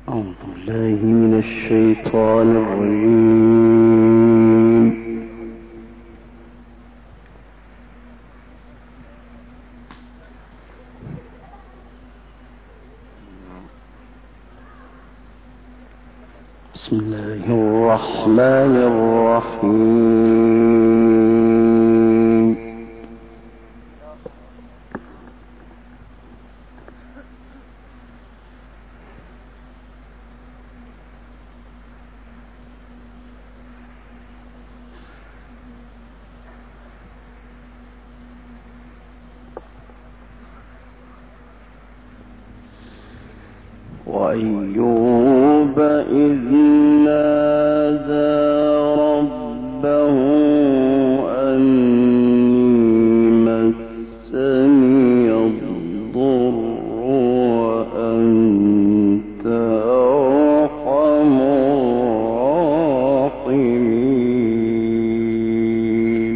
أعوذ بالله من الشيطان الرجيم. بسم الله الرحمن الرحيم. وأيوب إذ نادى ربه أني مسني الضر وأنت أرحم الراحمين.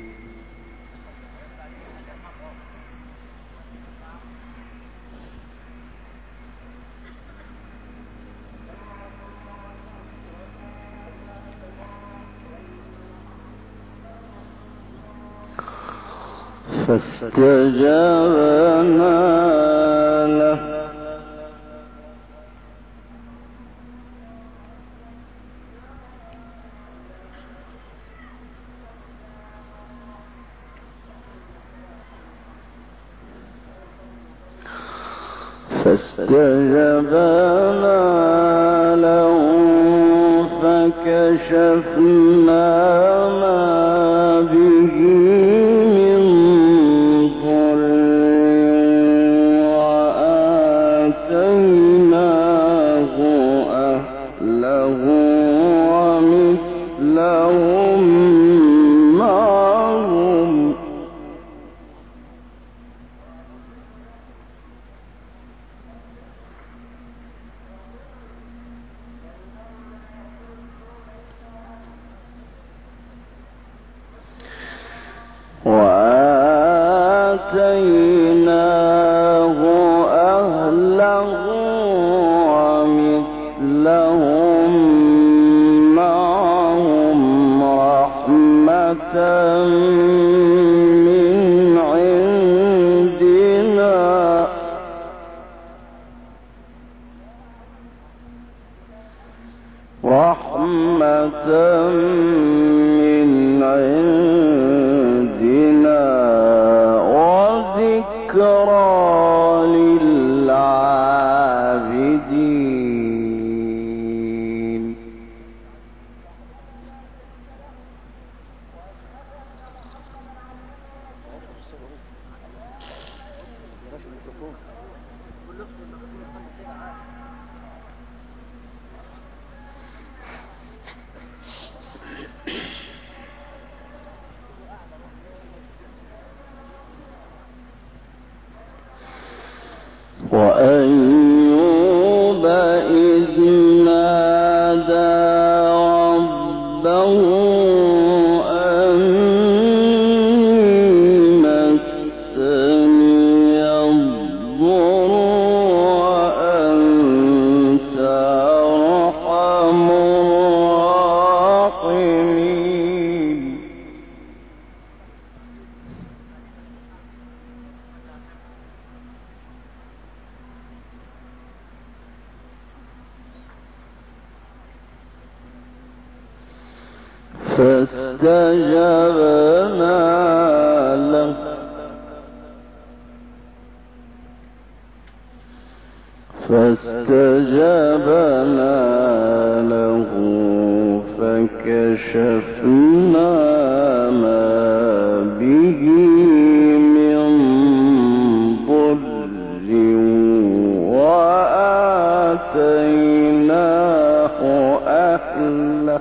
فاستجبنا له فكشفنا ما به من ضر وآتيناه أهله ومثلهم معهم رحمة من عندنا وذكرى للعابدين. وأيوب إذ نادى ربه أني مسني الضر وأنت أرحم الراحمين. فاستجبنا له فكشفنا ما به من ضر وآتيناه أهله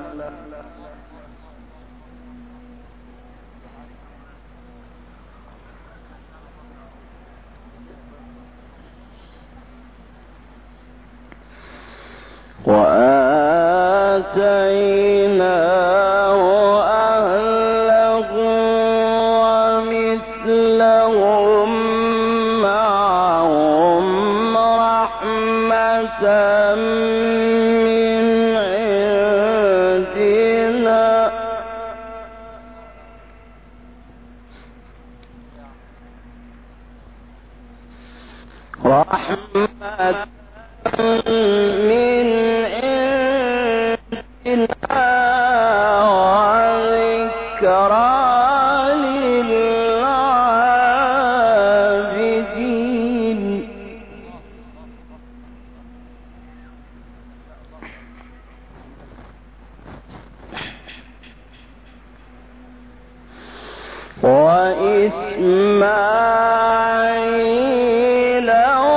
ومثلهم معهم رحمة وإسماعيل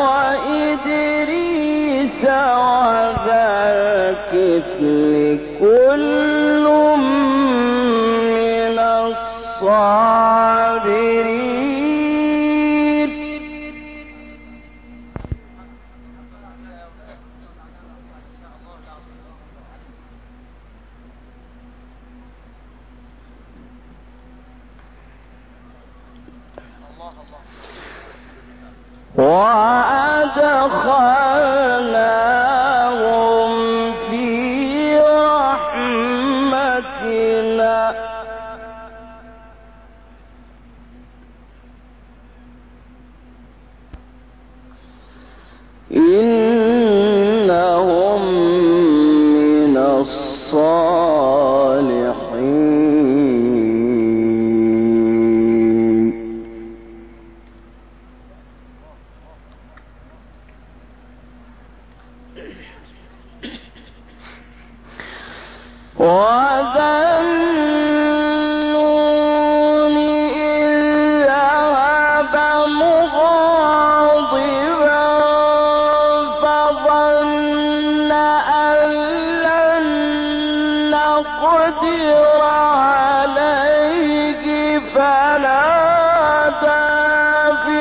وإدريس وذا الكفل كل من الصابرين وأدخلناهم في رحمتنا إنهم من الصالحين وذا النون إذ ذهب مغاضبا فظن أن لن نقدر عليه فنادى في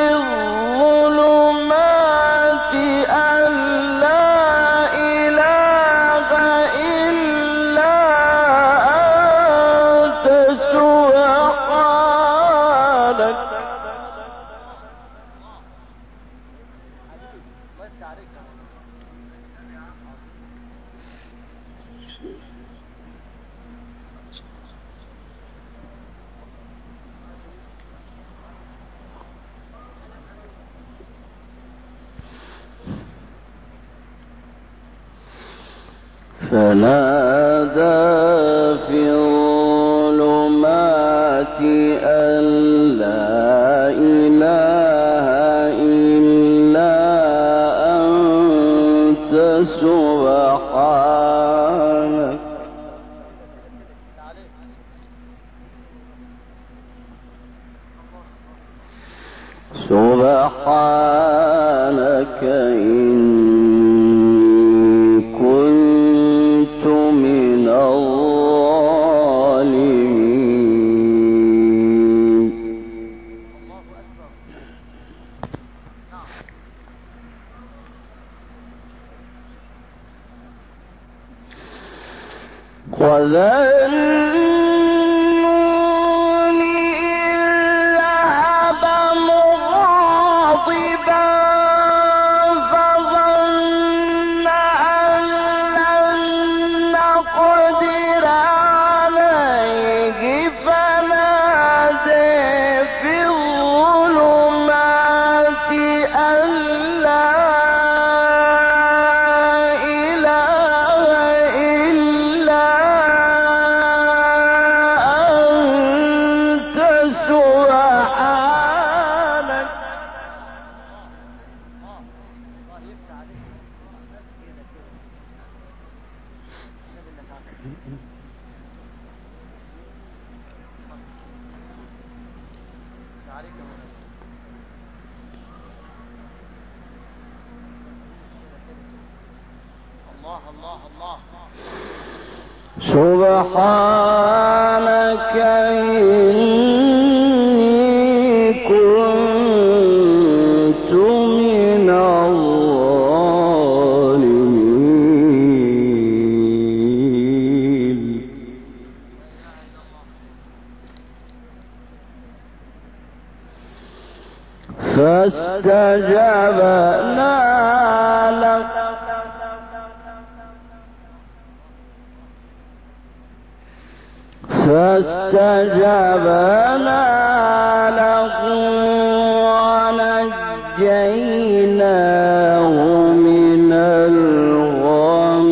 الظلمات أن لا إله إلا أنت سبحانك فنادى في الظلمات أن لا إله إلا أنت سبحانك سبحانك إني كنت من الظالمين وذا النون إذ ذهب مغاضبا فظن أن لن نقدر عليه فنادى في الظلمات أن لا إله إلا أنت سبحانك سبحانك إني كنت من الظالمين فاستجبنا له فاستجبنا له ونجيناه من الغم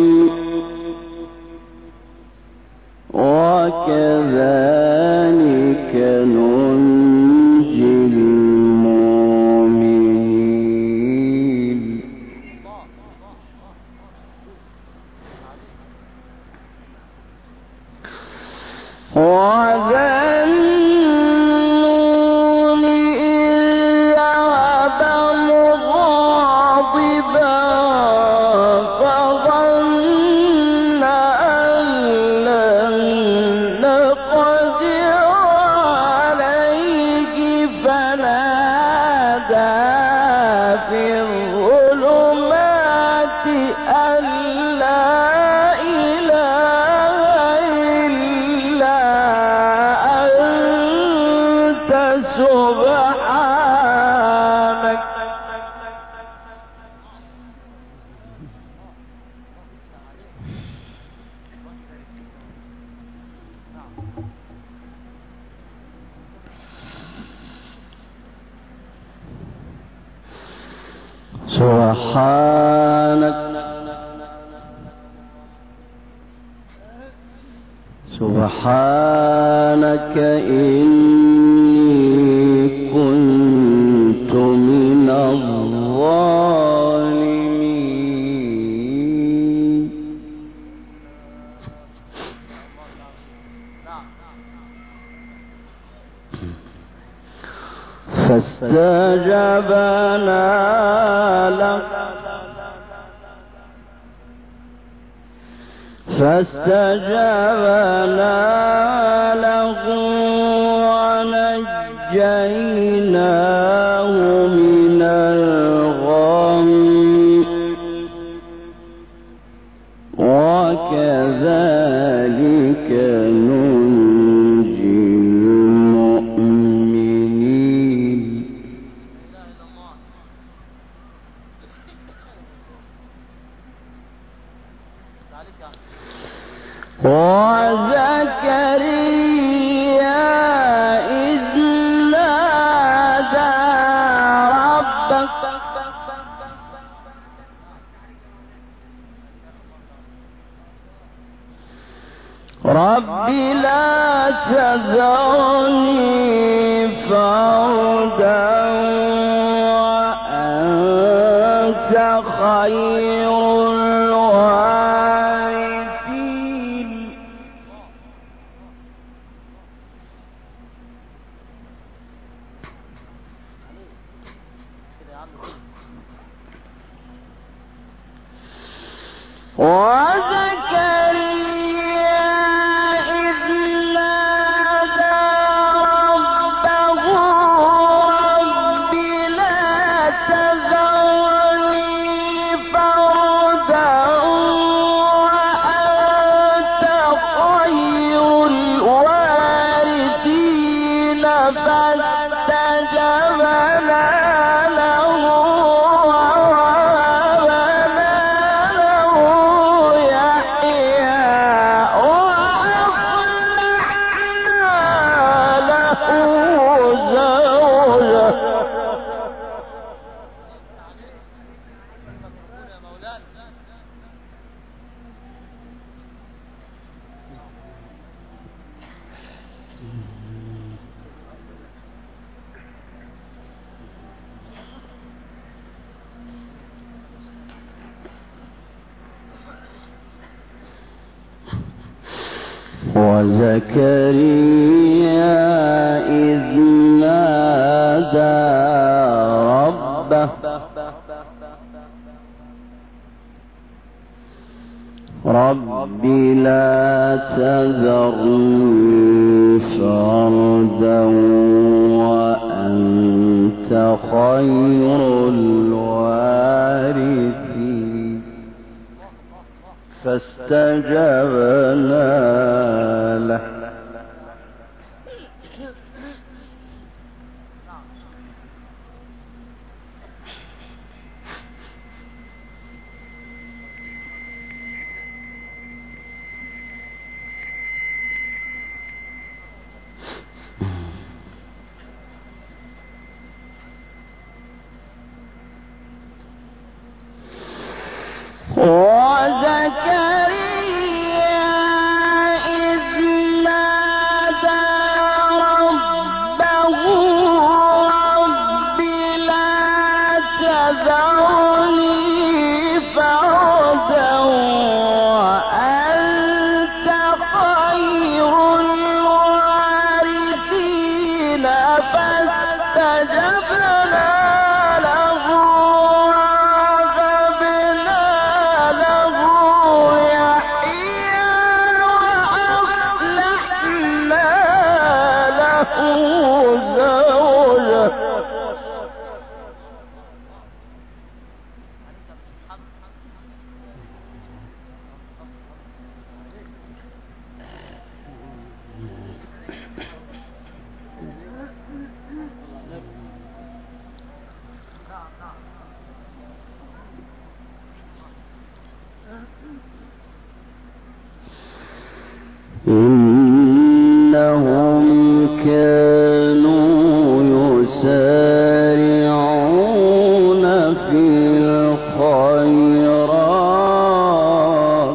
وكذلك ننجي المؤمنين. وذنون إذ ذهب مغاضبا فظن أن لن نقدر عليه فنادى في الظلمات أن لا إله إلا أنت سبحانك سبحانك إني كنت من الظالمين. فاستجبنا له ونجيناه من الغم وكذلك ننجي المؤمنين. وزكريا إذ نادى رب لا تذرني فردا وأنت خير الوارثين. وزكريا إذ نادى ربه رب لا تذرني فردا وأنت خير الوارثين. فاستجبنا له ووهبنا له يحيى وأصلحنا له زوجه وزكريا إذ نادى ربه رب لا تذرني فردا وأنت خير الوارثين. فاستجبنا له إنهم كانوا يسارعون في الخيرات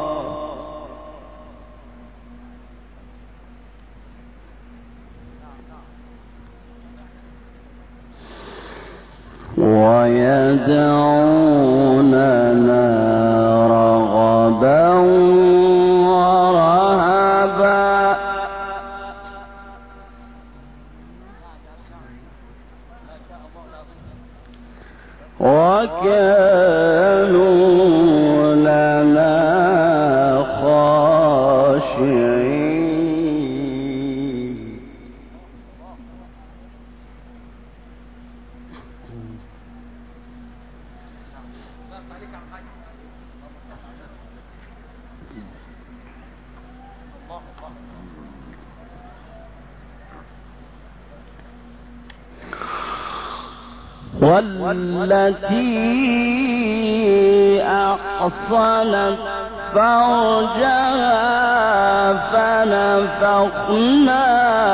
ويدعوننا رغبا ورهبا وكانوا لنا خاشعين والتي أحصنت فرجها فنفخنا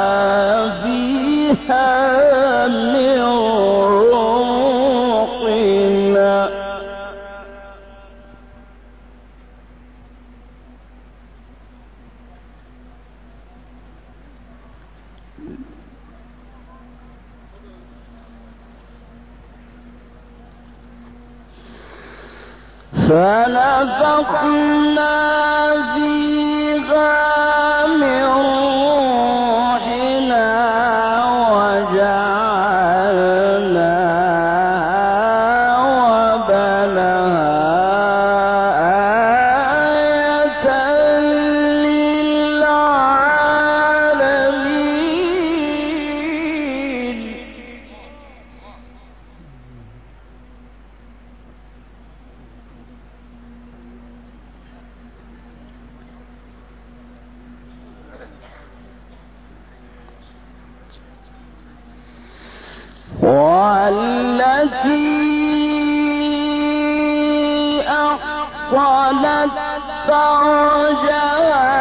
فيها من روحنا فنفخنا فيها من روحنا وجعلناها وبناها آية للعالمين والتي أحصنت فرجها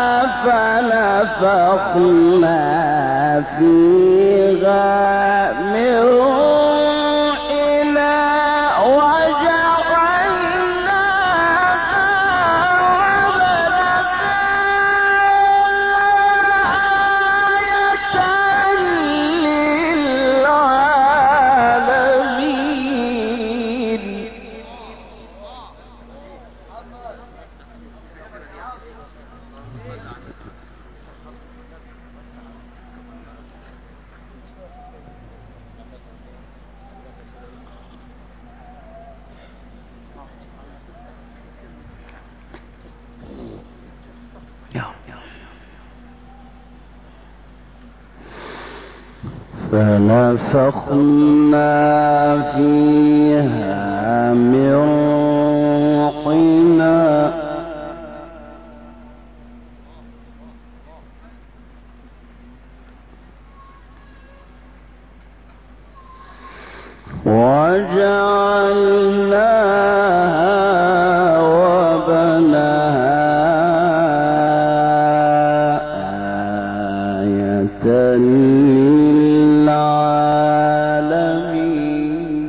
فنفخنا فيها من روحنا فنفخنا فيها من روحنا وجعلناها وبناها آية للعالمين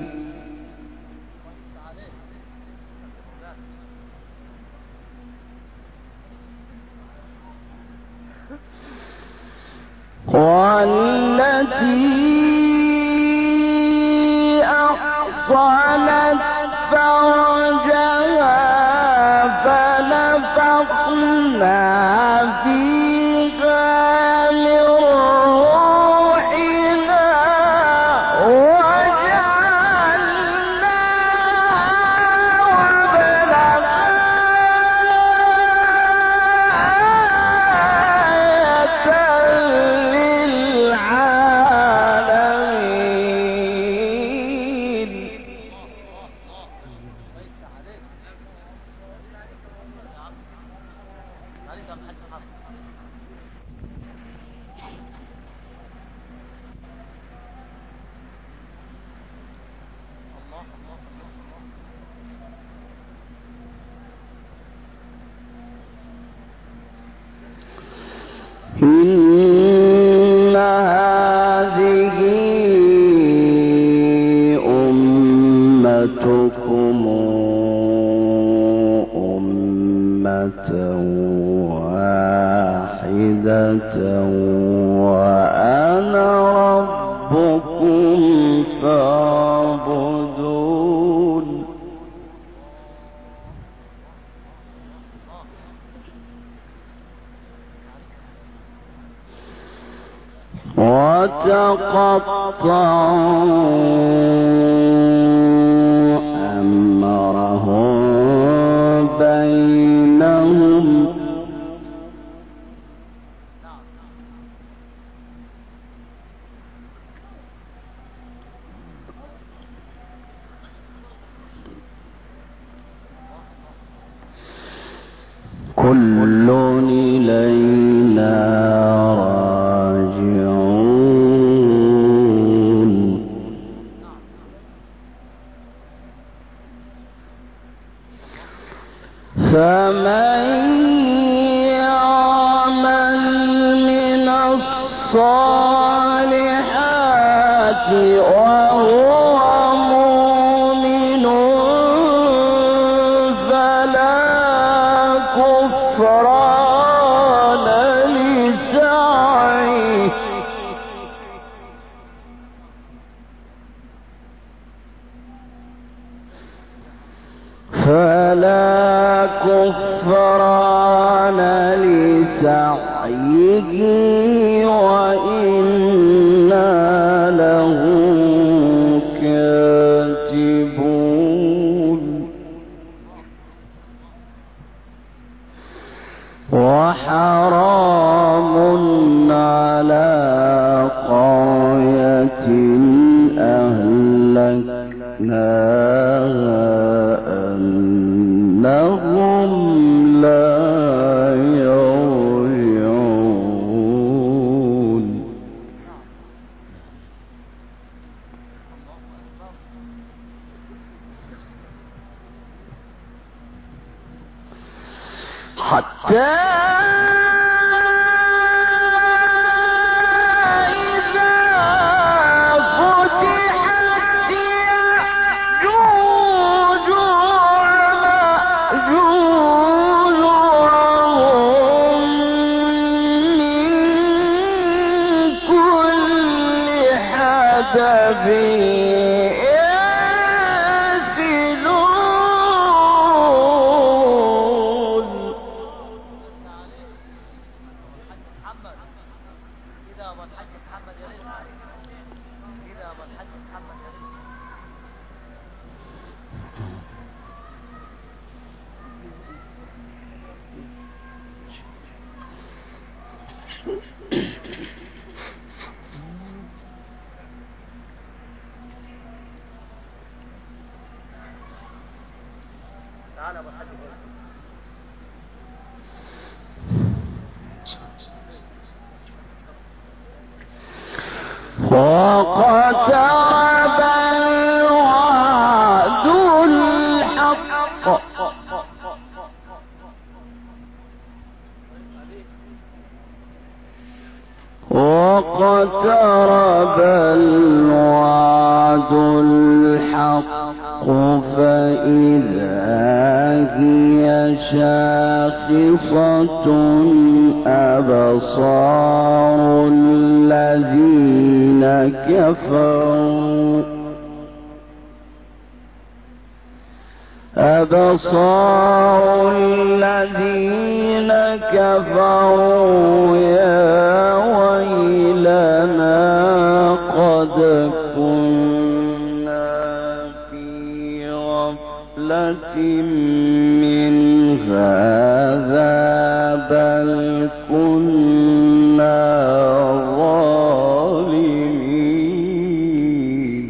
والتي أحصنت فرجها فنفخنا فيها من روحنا إن هذه أمتكم أمة واحدة وأنا ربكم فاعبدون. وتقطعوا أمرهم بينهم كل إلينا راجعون. فمن يعمل من الصالحات وهو مؤمن فلا كفران لسعيه وإنا له كاتبون. وحرام على قرية أهلكناها أنهم لا يرجعون. حتى واقترب الوعد الحق فإذا هي شاخصة أبصار الذين كفروا يا ويلنا قد كنا في غفلة من هذا بل كنا ظالمين.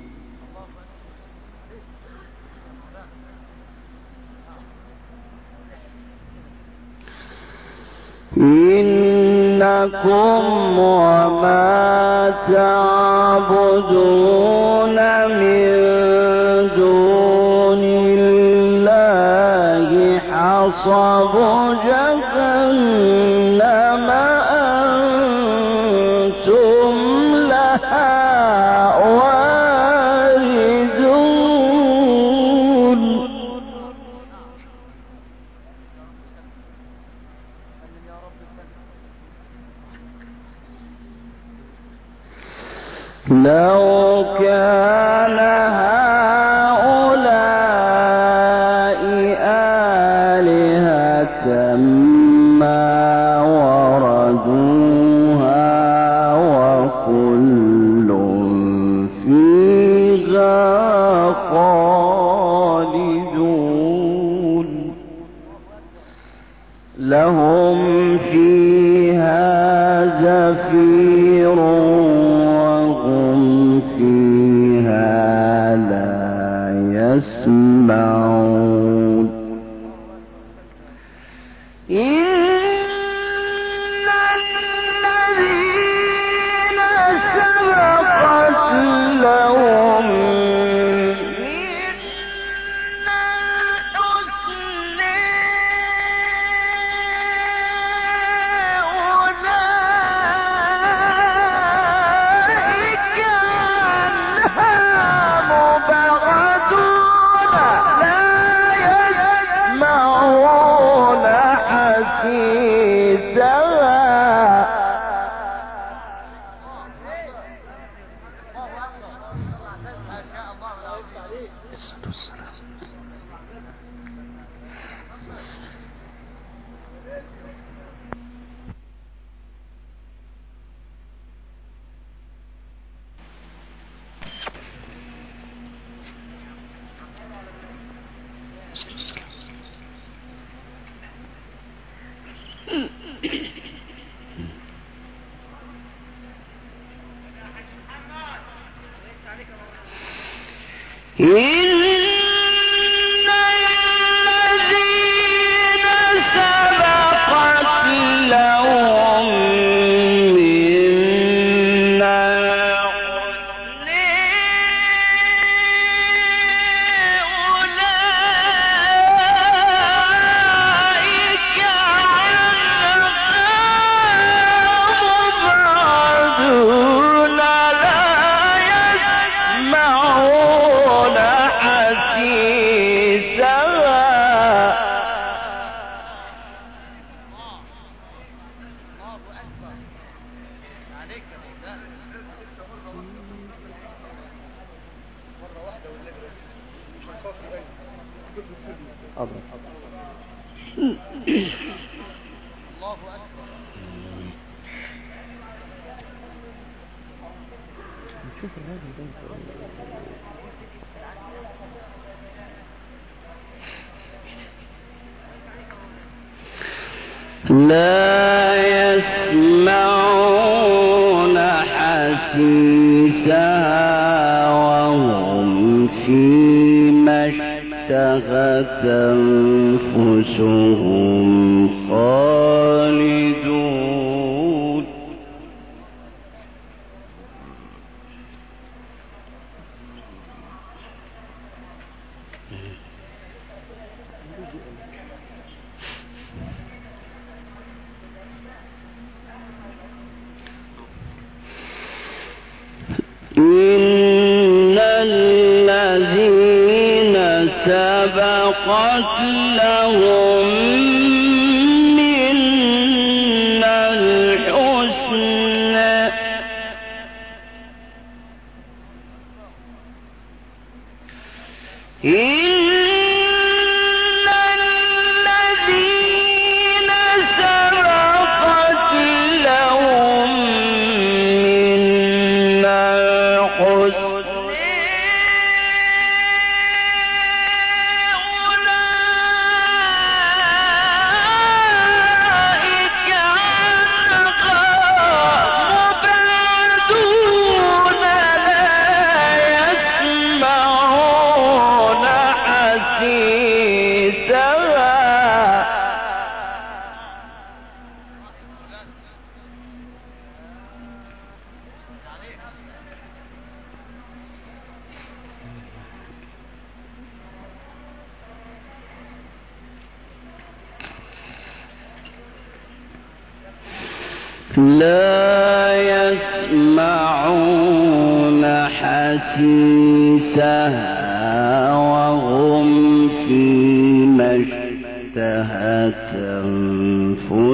إنكم وما تعبدون من دون الله حصب جهنم لو كان هؤلاء آلهة ما وردوها وكل فيها خالدون لهم فيها زفير وهم فيها لا يسمعون إن الذين سبقت لهم لا يسمعون حسيسها وهم فيما اشتهت أنفسهم خالدون إن الذين سبقت لهم منا الحسنى لا يسمعون حسيسها وهم فيما اشتهت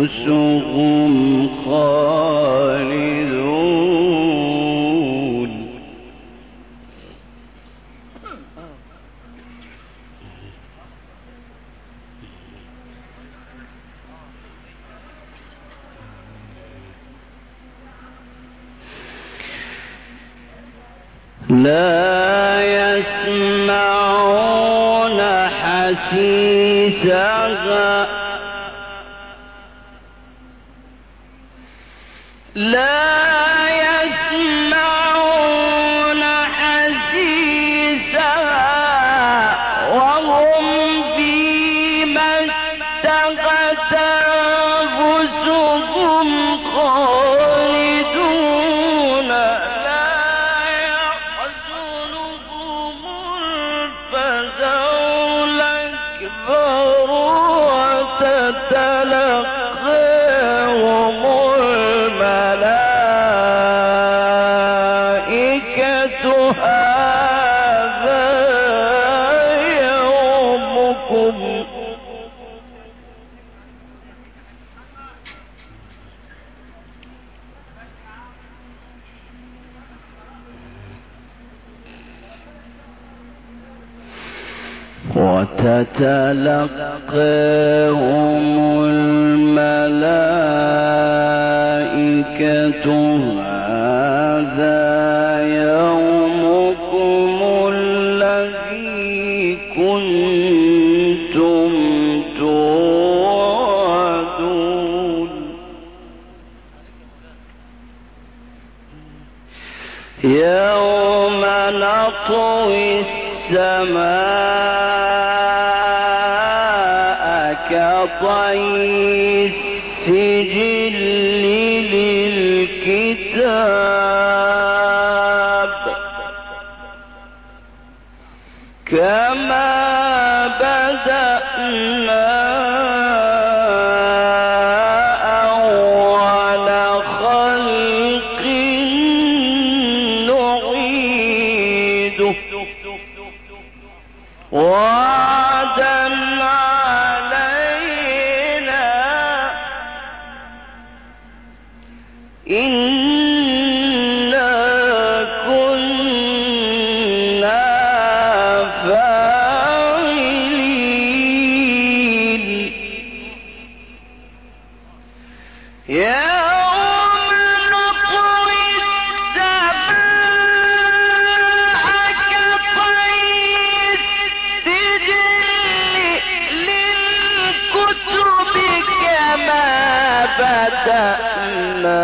أنفسهم خالدون لا يسمعون حسيسها وهم فيما اشتهت أنفسهم خالدون لا يحزنهم الفزع الأكبر وتتلقاهم الملائكة هذا يومكم وتتلقاهم الملائكة هذا يومكم الذي كنتم توعدون يوم نطوي السماء كطي السجل للكتاب كما بدأنا أول خلق نعيده وعدا علينا إنا كنا فاعلين يوم نطوي السماء كطي السجل للكتب كما بدأنا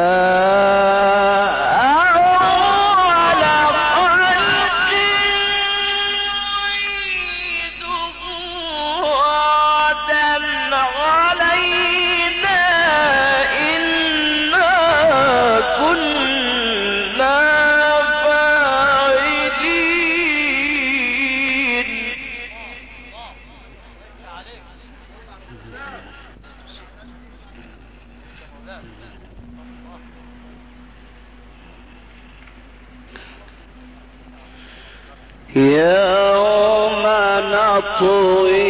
أول خلق نعيده وعدا علينا إنا كنا فاعلين يوم نطوي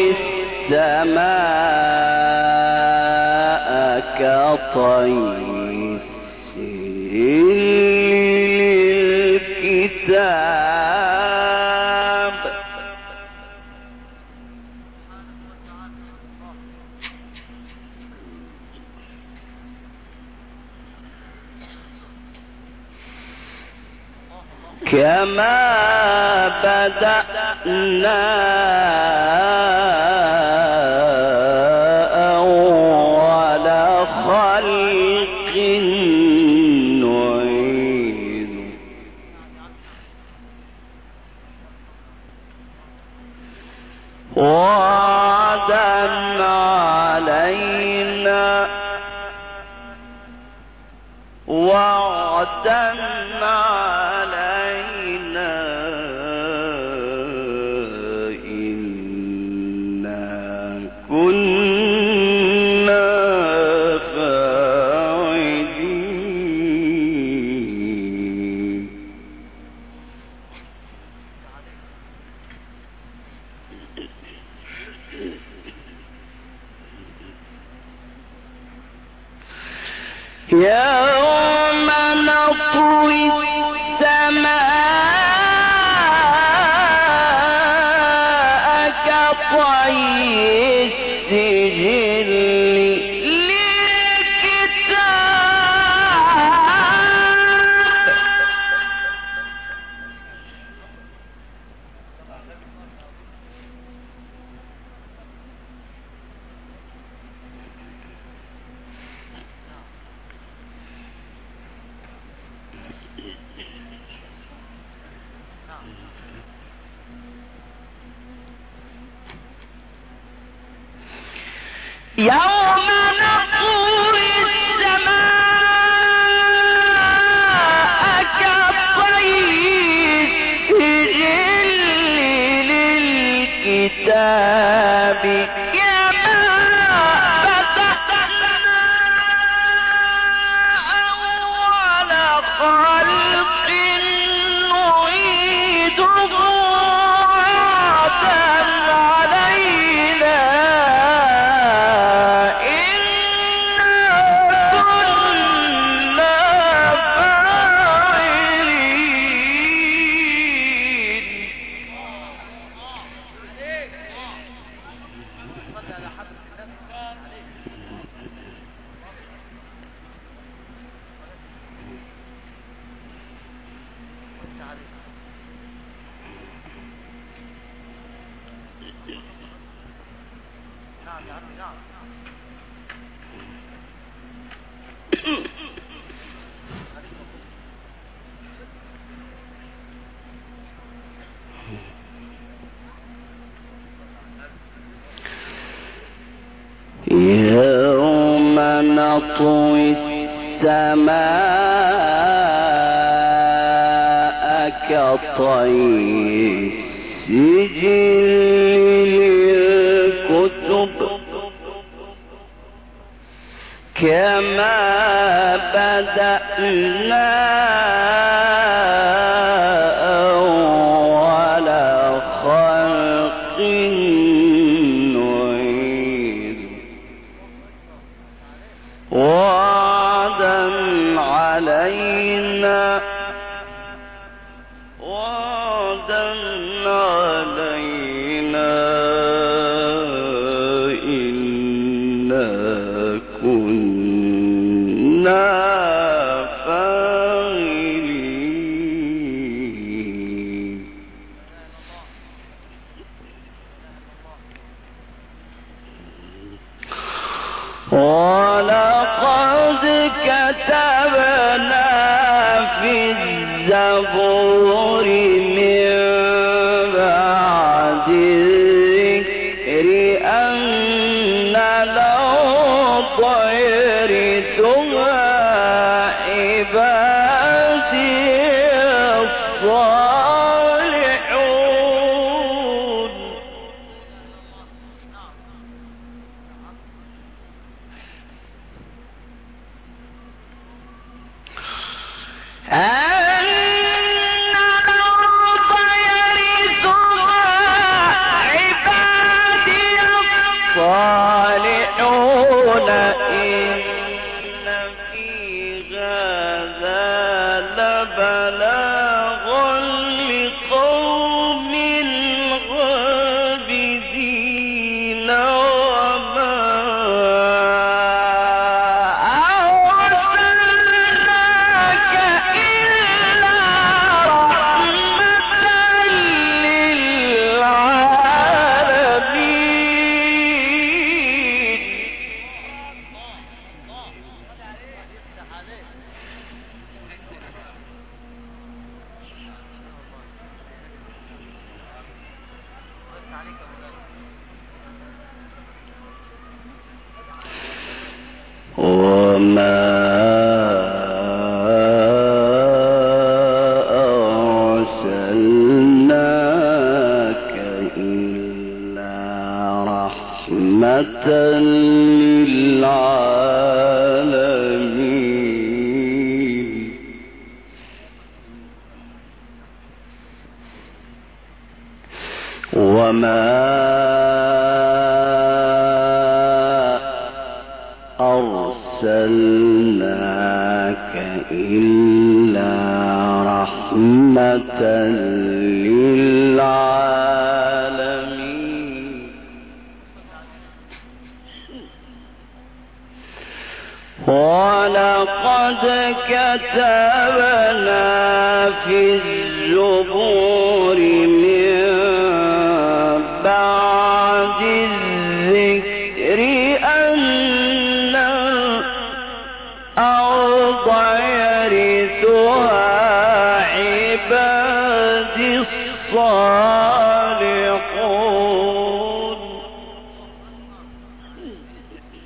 السماء كطي السجل للكتاب كما بدأنا أول خلق نعيد وعدا علينا وعدا علينا إنا كنا فاعلين يوم نطوي السماء كطي السجل للكتاب يوم نطوي السماء كطي السجل للكتاب كما بدأنا أول خلق نعيده وعدا علينا يوم نطوي السماء كطي السجل للكتب كما بدأنا أول خلق نعيد وعدا علينا إنا كنا فاعلين. ولقد كتبنا في الزبور من بعد الذكر أن الأرض يرثها عبادي الصالحون. صالحون إن في هذا لبلاغا لقوم عابدين وما أرسلناك إلا رحمة للعالمين. وما أرسلناك إلا رحمة للعالمين. وما أرسلناك إلا رحمة للعالمين. ولقد كتبنا في الزبور من بعد الذكر أن الأرض يرثها عبادي الصالحون.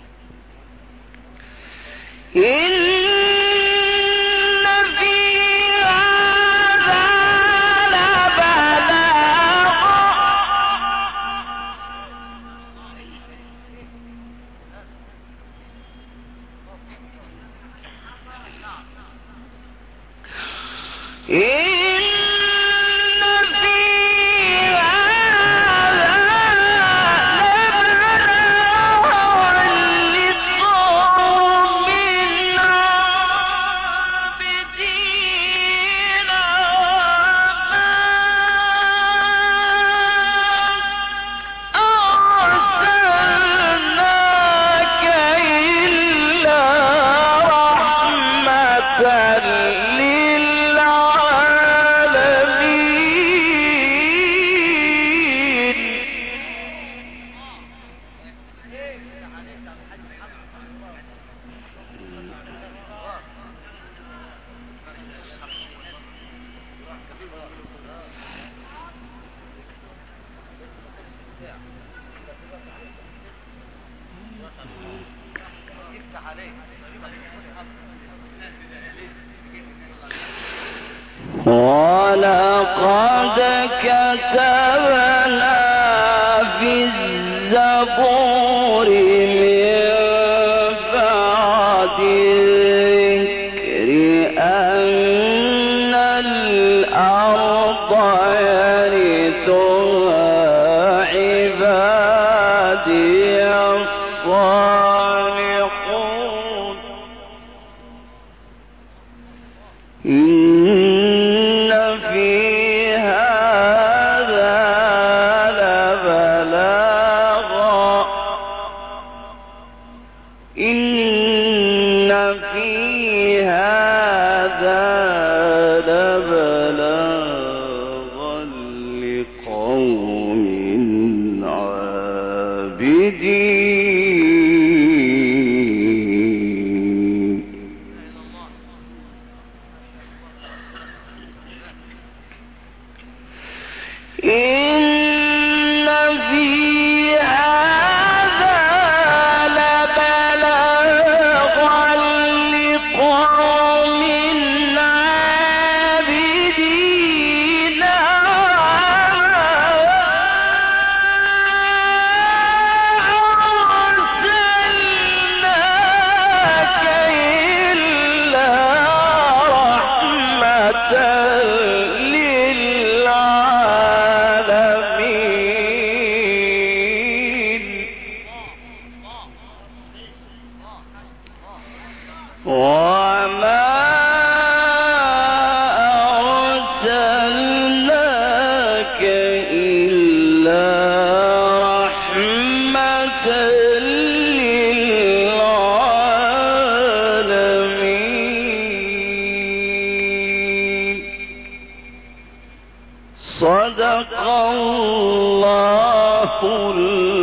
ولقد كتبنا في الزبور من بعد الذكر أن الأرض يرثها عبادي الصالحون إن في هذا لبلاغا لقوم عابدين. إن في هذا لبلاغا لقوم عابدين. أرسلناك إلا رحمة وما أرسلناك إلا رحمة للعالمين. صدق الله